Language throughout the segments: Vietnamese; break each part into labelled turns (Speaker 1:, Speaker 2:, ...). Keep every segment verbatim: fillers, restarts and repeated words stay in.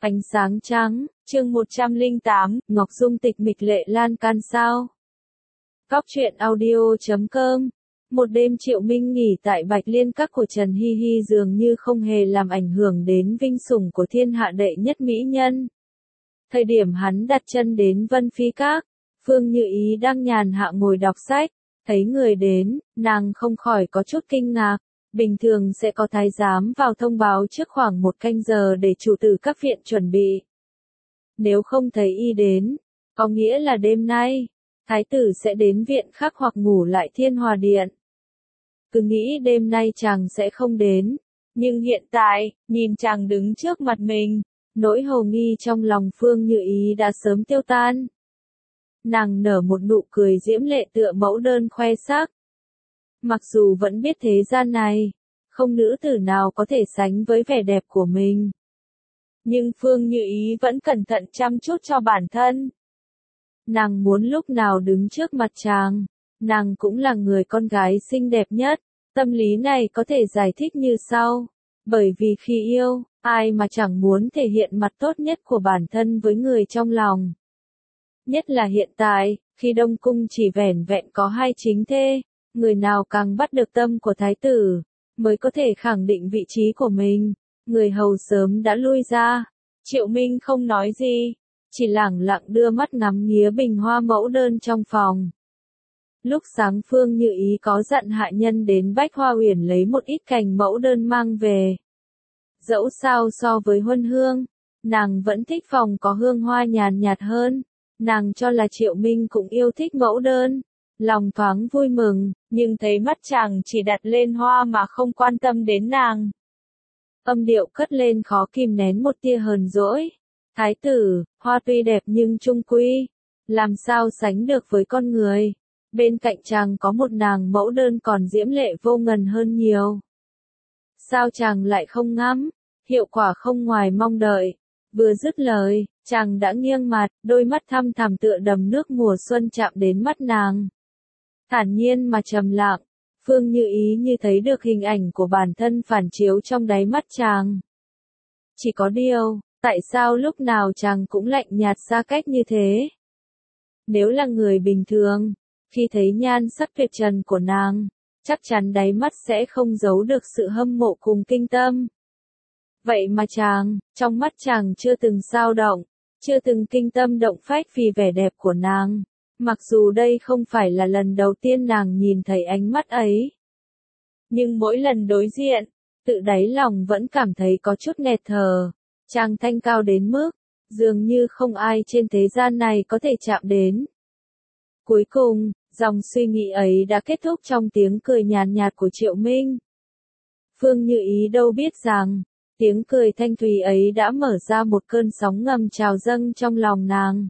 Speaker 1: Ánh sáng trắng, chương một trăm lẻ tám, Ngọc Dung tịch mịch lệ lan can sao. Cóc truyện audio chấm com. Một đêm Triệu Minh nghỉ tại Bạch Liên Các của Trần Hi Hi dường như không hề làm ảnh hưởng đến vinh sủng của thiên hạ đệ nhất mỹ nhân. Thời điểm hắn đặt chân đến Vân Phi Các, Phương Như Ý đang nhàn hạ ngồi đọc sách, thấy người đến, nàng không khỏi có chút kinh ngạc. Bình thường sẽ có thái giám vào thông báo trước khoảng một canh giờ để chủ tử các viện chuẩn bị. Nếu không thấy y đến, có nghĩa là đêm nay, thái tử sẽ đến viện khác hoặc ngủ lại Thiên Hòa Điện. Cứ nghĩ đêm nay chàng sẽ không đến, nhưng hiện tại, nhìn chàng đứng trước mặt mình, nỗi hồ nghi trong lòng Phương Như Ý đã sớm tiêu tan. Nàng nở một nụ cười diễm lệ tựa mẫu đơn khoe sắc. Mặc dù vẫn biết thế gian này, không nữ tử nào có thể sánh với vẻ đẹp của mình. Nhưng Phương Như Ý vẫn cẩn thận chăm chút cho bản thân. Nàng muốn lúc nào đứng trước mặt chàng, nàng cũng là người con gái xinh đẹp nhất. Tâm lý này có thể giải thích như sau. Bởi vì khi yêu, ai mà chẳng muốn thể hiện mặt tốt nhất của bản thân với người trong lòng. Nhất là hiện tại, khi Đông Cung chỉ vẻn vẹn có hai chính thê. Người nào càng bắt được tâm của thái tử, mới có thể khẳng định vị trí của mình. Người hầu sớm đã lui ra. Triệu Minh không nói gì, chỉ lẳng lặng đưa mắt ngắm nghía bình hoa mẫu đơn trong phòng. Lúc sáng Phương Như Ý có dặn hạ nhân đến Bách Hoa Uyển lấy một ít cành mẫu đơn mang về. Dẫu sao so với huân hương, nàng vẫn thích phòng có hương hoa nhàn nhạt hơn. Nàng cho là Triệu Minh cũng yêu thích mẫu đơn. Lòng thoáng vui mừng, nhưng thấy mắt chàng chỉ đặt lên hoa mà không quan tâm đến nàng. Âm điệu cất lên khó kìm nén một tia hờn dỗi. Thái tử, hoa tuy đẹp nhưng chung quy, làm sao sánh được với con người. Bên cạnh chàng có một nàng mẫu đơn còn diễm lệ vô ngần hơn nhiều. Sao chàng lại không ngắm, hiệu quả không ngoài mong đợi. Vừa dứt lời, chàng đã nghiêng mặt, đôi mắt thăm thẳm tựa đầm nước mùa xuân chạm đến mắt nàng. Thản nhiên mà trầm lặng, Phương Như Ý như thấy được hình ảnh của bản thân phản chiếu trong đáy mắt chàng. Chỉ có điều, tại sao lúc nào chàng cũng lạnh nhạt xa cách như thế? Nếu là người bình thường, khi thấy nhan sắc tuyệt trần của nàng, chắc chắn đáy mắt sẽ không giấu được sự hâm mộ cùng kinh tâm. Vậy mà chàng, trong mắt chàng chưa từng dao động, chưa từng kinh tâm động phách vì vẻ đẹp của nàng. Mặc dù đây không phải là lần đầu tiên nàng nhìn thấy ánh mắt ấy. Nhưng mỗi lần đối diện, tự đáy lòng vẫn cảm thấy có chút nghẹt thở. Chàng thanh cao đến mức, dường như không ai trên thế gian này có thể chạm đến. Cuối cùng, dòng suy nghĩ ấy đã kết thúc trong tiếng cười nhàn nhạt của Triệu Minh. Phương Như Ý đâu biết rằng, tiếng cười thanh thúy ấy đã mở ra một cơn sóng ngầm trào dâng trong lòng nàng.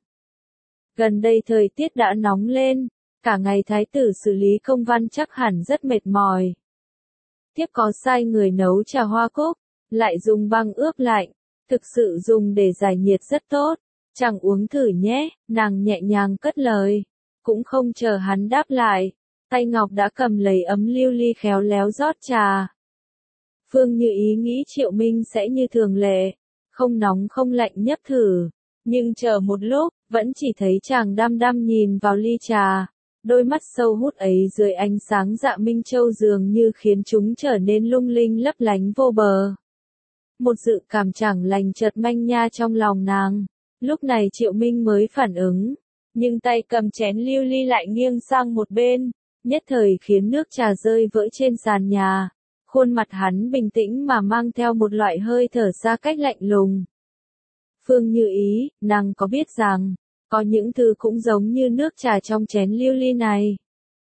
Speaker 1: Gần đây thời tiết đã nóng lên, cả ngày thái tử xử lý công văn chắc hẳn rất mệt mỏi. Tiếp có sai người nấu trà hoa cúc, lại dùng băng ướp lạnh, thực sự dùng để giải nhiệt rất tốt. Chàng uống thử nhé, nàng nhẹ nhàng cất lời, cũng không chờ hắn đáp lại, tay ngọc đã cầm lấy ấm lưu ly khéo léo rót trà. Phương Như Ý nghĩ Triệu Minh sẽ như thường lệ, không nóng không lạnh nhấp thử, nhưng chờ một lúc, vẫn chỉ thấy chàng đăm đăm nhìn vào ly trà, đôi mắt sâu hút ấy dưới ánh sáng dạ minh châu dường như khiến chúng trở nên lung linh lấp lánh vô bờ. Một dự cảm chẳng lành chợt manh nha trong lòng nàng, lúc này Triệu Minh mới phản ứng, nhưng tay cầm chén lưu ly lại nghiêng sang một bên, nhất thời khiến nước trà rơi vỡ trên sàn nhà, khuôn mặt hắn bình tĩnh mà mang theo một loại hơi thở xa cách lạnh lùng. Phương Như Ý, nàng có biết rằng, có những thứ cũng giống như nước trà trong chén lưu ly này.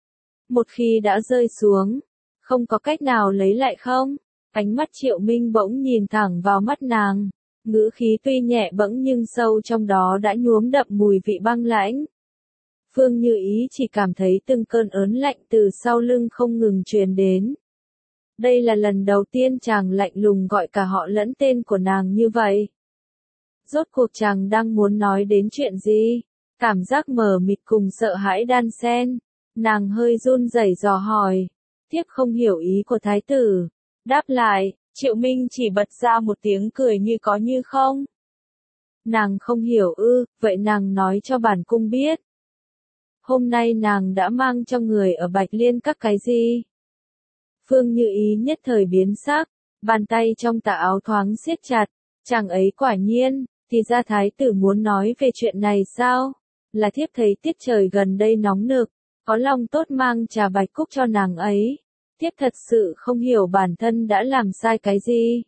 Speaker 1: Một khi đã rơi xuống, không có cách nào lấy lại không? Ánh mắt Triệu Minh bỗng nhìn thẳng vào mắt nàng, ngữ khí tuy nhẹ bẫng nhưng sâu trong đó đã nhuốm đậm mùi vị băng lãnh. Phương Như Ý chỉ cảm thấy từng cơn ớn lạnh từ sau lưng không ngừng truyền đến. Đây là lần đầu tiên chàng lạnh lùng gọi cả họ lẫn tên của nàng như vậy. Rốt cuộc chàng đang muốn nói đến chuyện gì? Cảm giác mờ mịt cùng sợ hãi đan xen. Nàng hơi run rẩy dò hỏi. Tiếp không hiểu ý của thái tử. Đáp lại, Triệu Minh chỉ bật ra một tiếng cười như có như không. Nàng không hiểu ư, vậy nàng nói cho bản cung biết. Hôm nay nàng đã mang cho người ở Bạch Liên các cái gì? Phương Như Ý nhất thời biến sắc, bàn tay trong tà áo thoáng siết chặt, chàng ấy quả nhiên, thì ra thái tử muốn nói về chuyện này sao? Là thiếp thấy tiết trời gần đây nóng nực, có lòng tốt mang trà bạch cúc cho nàng ấy. Thiếp thật sự không hiểu bản thân đã làm sai cái gì.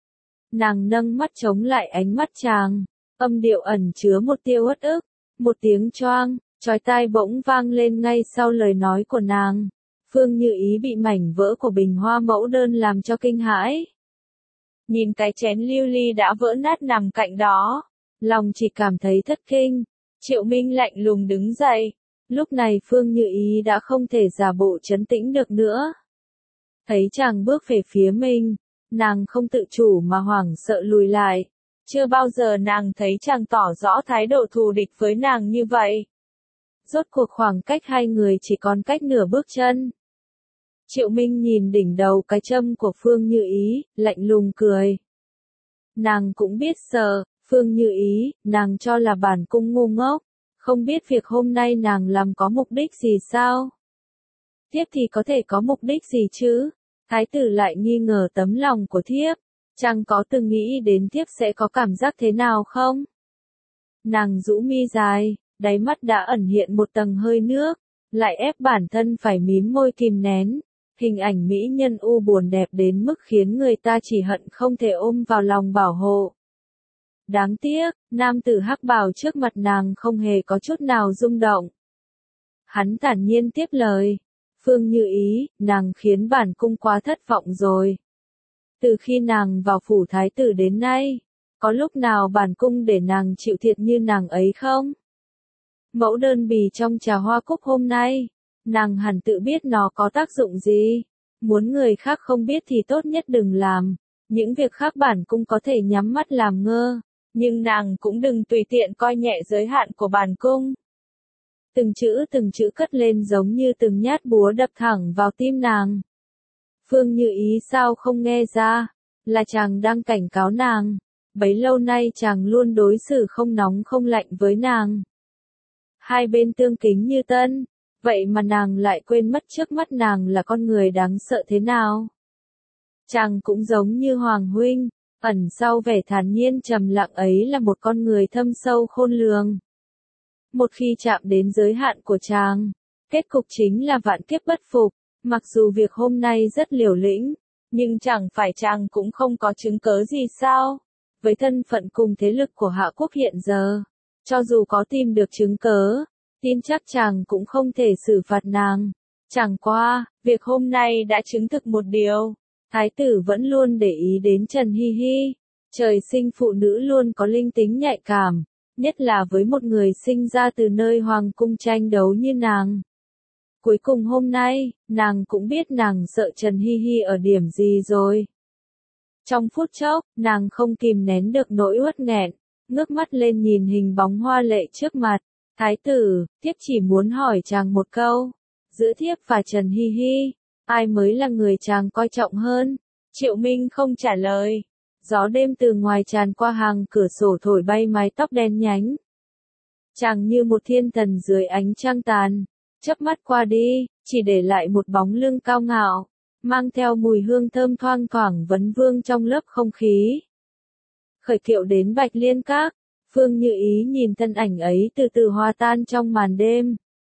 Speaker 1: Nàng nâng mắt chống lại ánh mắt chàng, âm điệu ẩn chứa một tia uất ức, một tiếng choang, chói tai bỗng vang lên ngay sau lời nói của nàng. Phương Như Ý bị mảnh vỡ của bình hoa mẫu đơn làm cho kinh hãi. Nhìn cái chén lưu ly đã vỡ nát nằm cạnh đó, lòng chỉ cảm thấy thất kinh. Triệu Minh lạnh lùng đứng dậy. Lúc này Phương Như Ý đã không thể giả bộ trấn tĩnh được nữa. Thấy chàng bước về phía mình, nàng không tự chủ mà hoảng sợ lùi lại. Chưa bao giờ nàng thấy chàng tỏ rõ thái độ thù địch với nàng như vậy. Rốt cuộc khoảng cách hai người chỉ còn cách nửa bước chân. Triệu Minh nhìn đỉnh đầu cái châm của Phương Như Ý, lạnh lùng cười. Nàng cũng biết sợ, Phương Như Ý, nàng cho là bản cung ngu ngốc, không biết việc hôm nay nàng làm có mục đích gì sao? Thiếp thì có thể có mục đích gì chứ? Thái tử lại nghi ngờ tấm lòng của thiếp, chàng có từng nghĩ đến thiếp sẽ có cảm giác thế nào không? Nàng rũ mi dài, đáy mắt đã ẩn hiện một tầng hơi nước, lại ép bản thân phải mím môi kìm nén. Hình ảnh mỹ nhân u buồn đẹp đến mức khiến người ta chỉ hận không thể ôm vào lòng bảo hộ. Đáng tiếc, nam tử hắc bào trước mặt nàng không hề có chút nào rung động. Hắn thản nhiên tiếp lời. Phương Như Ý, nàng khiến bản cung quá thất vọng rồi. Từ khi nàng vào phủ thái tử đến nay, có lúc nào bản cung để nàng chịu thiệt như nàng ấy không? Mẫu đơn bì trong trà hoa cúc hôm nay, nàng hẳn tự biết nó có tác dụng gì. Muốn người khác không biết thì tốt nhất đừng làm. Những việc khác bản cung có thể nhắm mắt làm ngơ, nhưng nàng cũng đừng tùy tiện coi nhẹ giới hạn của bản cung. Từng chữ từng chữ cất lên giống như từng nhát búa đập thẳng vào tim nàng. Phương Như Ý sao không nghe ra, là chàng đang cảnh cáo nàng. Bấy lâu nay chàng luôn đối xử không nóng không lạnh với nàng. Hai bên tương kính như tân, vậy mà nàng lại quên mất trước mắt nàng là con người đáng sợ thế nào. Chàng cũng giống như Hoàng huynh, ẩn sau vẻ thản nhiên trầm lặng ấy là một con người thâm sâu khôn lường. Một khi chạm đến giới hạn của chàng, kết cục chính là vạn kiếp bất phục. Mặc dù việc hôm nay rất liều lĩnh, nhưng chẳng phải chàng cũng không có chứng cớ gì sao? Với thân phận cùng thế lực của Hạ Quốc hiện giờ, cho dù có tìm được chứng cớ, tin chắc chàng cũng không thể xử phạt nàng. Chẳng qua, việc hôm nay đã chứng thực một điều. Thái tử vẫn luôn để ý đến Trần Hi Hi. Trời sinh phụ nữ luôn có linh tính nhạy cảm, nhất là với một người sinh ra từ nơi hoàng cung tranh đấu như nàng. Cuối cùng hôm nay, nàng cũng biết nàng sợ Trần Hi Hi ở điểm gì rồi. Trong phút chốc, nàng không kìm nén được nỗi uất nghẹn, ngước mắt lên nhìn hình bóng hoa lệ trước mặt. Thái tử, thiếp chỉ muốn hỏi chàng một câu. Giữa thiếp và Trần Hi Hi, ai mới là người chàng coi trọng hơn? Triệu Minh không trả lời. Gió đêm từ ngoài tràn qua hàng cửa sổ thổi bay mái tóc đen nhánh. Chàng như một thiên thần dưới ánh trăng tàn, chớp mắt qua đi, chỉ để lại một bóng lưng cao ngạo, mang theo mùi hương thơm thoang thoảng vấn vương trong lớp không khí. Khởi kiệu đến Bạch Liên Các, Phương Như Ý nhìn thân ảnh ấy từ từ hòa tan trong màn đêm.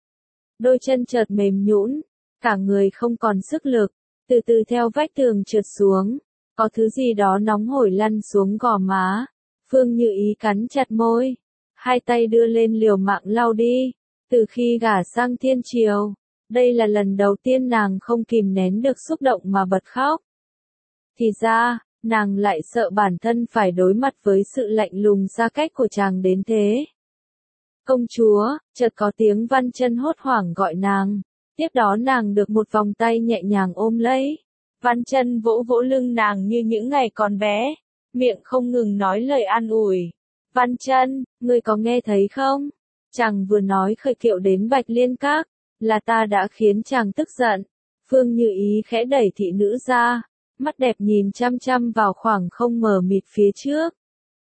Speaker 1: Đôi chân chợt mềm nhũn, cả người không còn sức lực, từ từ theo vách tường trượt xuống, có thứ gì đó nóng hổi lăn xuống gò má. Phương Như Ý cắn chặt môi, hai tay đưa lên liều mạng lau đi. Từ khi gả sang Thiên Triều, đây là lần đầu tiên nàng không kìm nén được xúc động mà bật khóc. Thì ra, nàng lại sợ bản thân phải đối mặt với sự lạnh lùng xa cách của chàng đến thế. Công chúa, chợt có tiếng Văn Chân hốt hoảng gọi nàng. Tiếp đó nàng được một vòng tay nhẹ nhàng ôm lấy. Văn Chân vỗ vỗ lưng nàng như những ngày còn bé, miệng không ngừng nói lời an ủi. Văn Chân, ngươi có nghe thấy không? Chàng vừa nói khởi kiệu đến Bạch Liên Các, là ta đã khiến chàng tức giận. Phương Như Ý khẽ đẩy thị nữ ra, mắt đẹp nhìn chăm chăm vào khoảng không mờ mịt phía trước.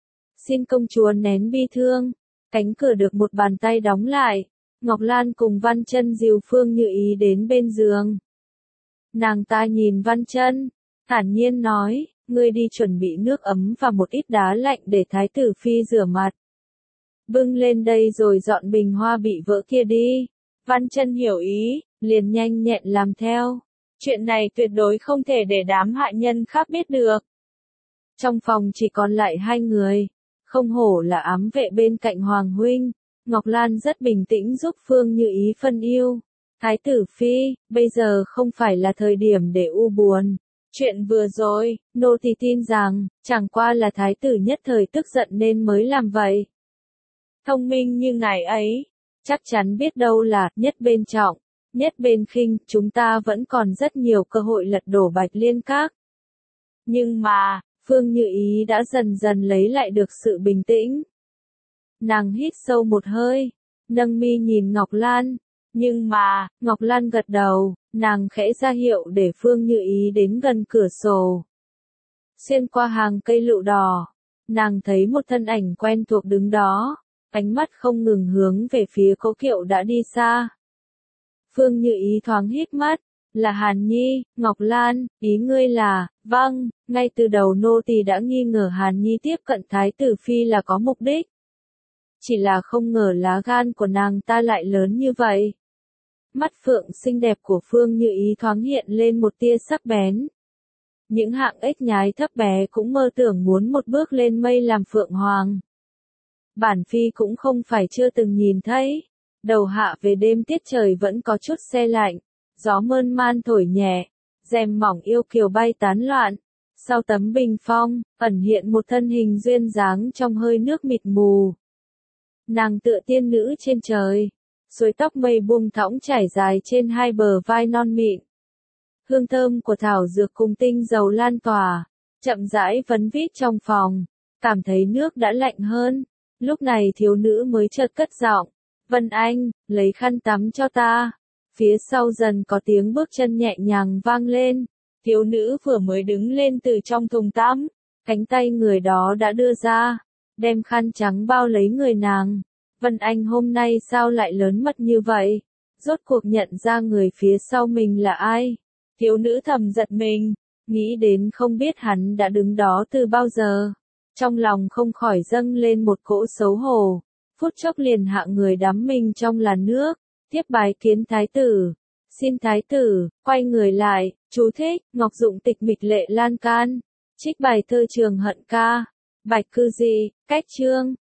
Speaker 1: Xin công chúa nén bi thương. Cánh cửa được một bàn tay đóng lại. Ngọc Lan cùng Văn Chân dìu Phương Như Ý đến bên giường. Nàng ta nhìn Văn Chân, thản nhiên nói, ngươi đi chuẩn bị nước ấm và một ít đá lạnh để thái tử phi rửa mặt. Bưng lên đây rồi dọn bình hoa bị vỡ kia đi. Văn Chân hiểu ý, liền nhanh nhẹn làm theo. Chuyện này tuyệt đối không thể để đám hạ nhân khác biết được. Trong phòng chỉ còn lại hai người. Không hổ là ám vệ bên cạnh Hoàng huynh. Ngọc Lan rất bình tĩnh giúp Phương Như Ý phân yêu. Thái tử phi, bây giờ không phải là thời điểm để u buồn. Chuyện vừa rồi, nô tỳ tin rằng, chẳng qua là thái tử nhất thời tức giận nên mới làm vậy. Thông minh như ngài ấy, chắc chắn biết đâu là, nhất bên trọng, nhất bên khinh, chúng ta vẫn còn rất nhiều cơ hội lật đổ Bạch Liên Các. Nhưng mà, Phương Như Ý đã dần dần lấy lại được sự bình tĩnh. Nàng hít sâu một hơi, nâng mi nhìn Ngọc Lan. Nhưng mà, Ngọc Lan gật đầu, nàng khẽ ra hiệu để Phương Như Ý đến gần cửa sổ. Xuyên qua hàng cây lựu đỏ, nàng thấy một thân ảnh quen thuộc đứng đó, ánh mắt không ngừng hướng về phía Cố Kiệu đã đi xa. Phương Như Ý thoáng hít mắt, là Hàn Nhi. Ngọc Lan, ý ngươi là, vâng, ngay từ đầu nô tỳ đã nghi ngờ Hàn Nhi tiếp cận thái tử phi là có mục đích. Chỉ là không ngờ lá gan của nàng ta lại lớn như vậy. Mắt phượng xinh đẹp của Phương Như Ý thoáng hiện lên một tia sắc bén. Những hạng ếch nhái thấp bé cũng mơ tưởng muốn một bước lên mây làm phượng hoàng. Bản phi cũng không phải chưa từng nhìn thấy. Đầu hạ về đêm tiết trời vẫn có chút se lạnh. Gió mơn man thổi nhẹ. Rèm mỏng yêu kiều bay tán loạn. Sau tấm bình phong, ẩn hiện một thân hình duyên dáng trong hơi nước mịt mù. Nàng tựa tiên nữ trên trời. Suối tóc mây buông thõng trải dài trên hai bờ vai non mịn. Hương thơm của thảo dược cùng tinh dầu lan tỏa, chậm rãi vấn vít trong phòng, cảm thấy nước đã lạnh hơn. Lúc này thiếu nữ mới chợt cất giọng, Vân Anh, lấy khăn tắm cho ta. Phía sau dần có tiếng bước chân nhẹ nhàng vang lên, thiếu nữ vừa mới đứng lên từ trong thùng tắm, cánh tay người đó đã đưa ra, đem khăn trắng bao lấy người nàng. Vân Anh hôm nay sao lại lớn mật như vậy? Rốt cuộc nhận ra người phía sau mình là ai? Thiếu nữ thầm giật mình, nghĩ đến không biết hắn đã đứng đó từ bao giờ. Trong lòng không khỏi dâng lên một cỗ xấu hổ. Phút chốc liền hạ người đắm mình trong làn nước, tiếp bái kiến thái tử. Xin thái tử, quay người lại, chú thích, Ngọc Dụng tịch mịch lệ lan can. Trích bài thơ Trường Hận ca. Bạch Cư Dị, cách chương.